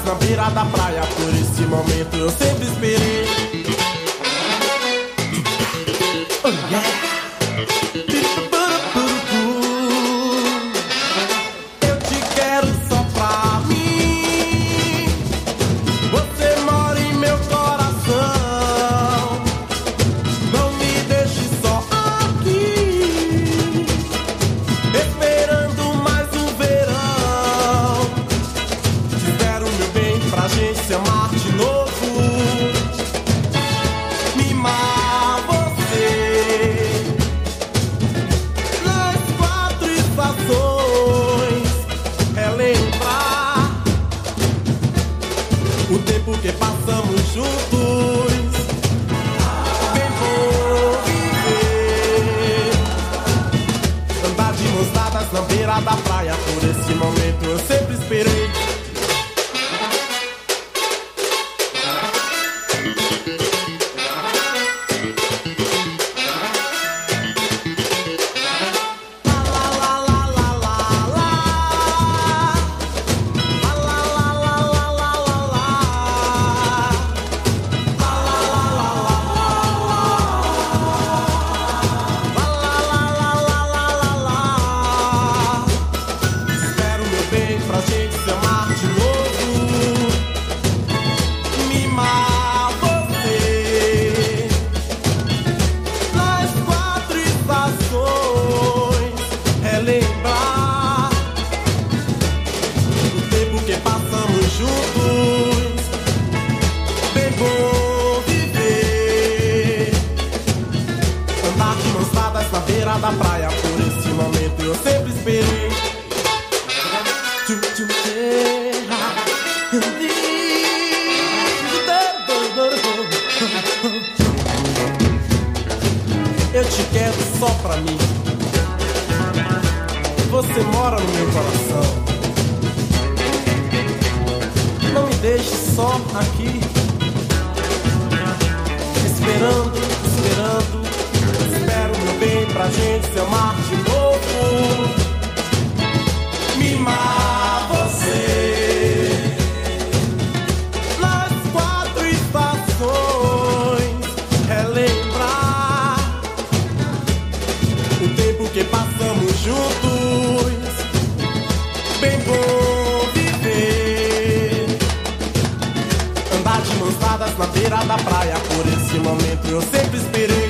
na beira da praia. Por esse momento eu sempre esperei. Oh, yeah. Eu te quero só pra mim. Você mora em meu coração. Não me deixe só aqui, esperando mais um verão. Espero, meu bem, pra gente se amar de novo. Mimar você nas 4 estações. Relembrar o tempo que passamos juntos. Bem vou viver, andar de mãos dadas na beira da praia. Por esse momento eu sempre esperei. Espero, meu bem, pra gente se amar de novo. Mimar você nas 4 estações. Relembrar o tempo que passamos juntos. Bem bom viver, andar de mãos dadas na beira da praia. Por esse momento eu sempre esperei. Eu te quero só pra mim. Você mora no meu coração. Não me deixe só aqui, esperando, esperando. Espero, meu bem, pra gente se amar de novo. Mimar você nas 4 estações. Relembrar o tempo que passamos juntos. Bem bom viver, andar de mãos dadas na beira da praia. Por esse momento eu sempre esperei.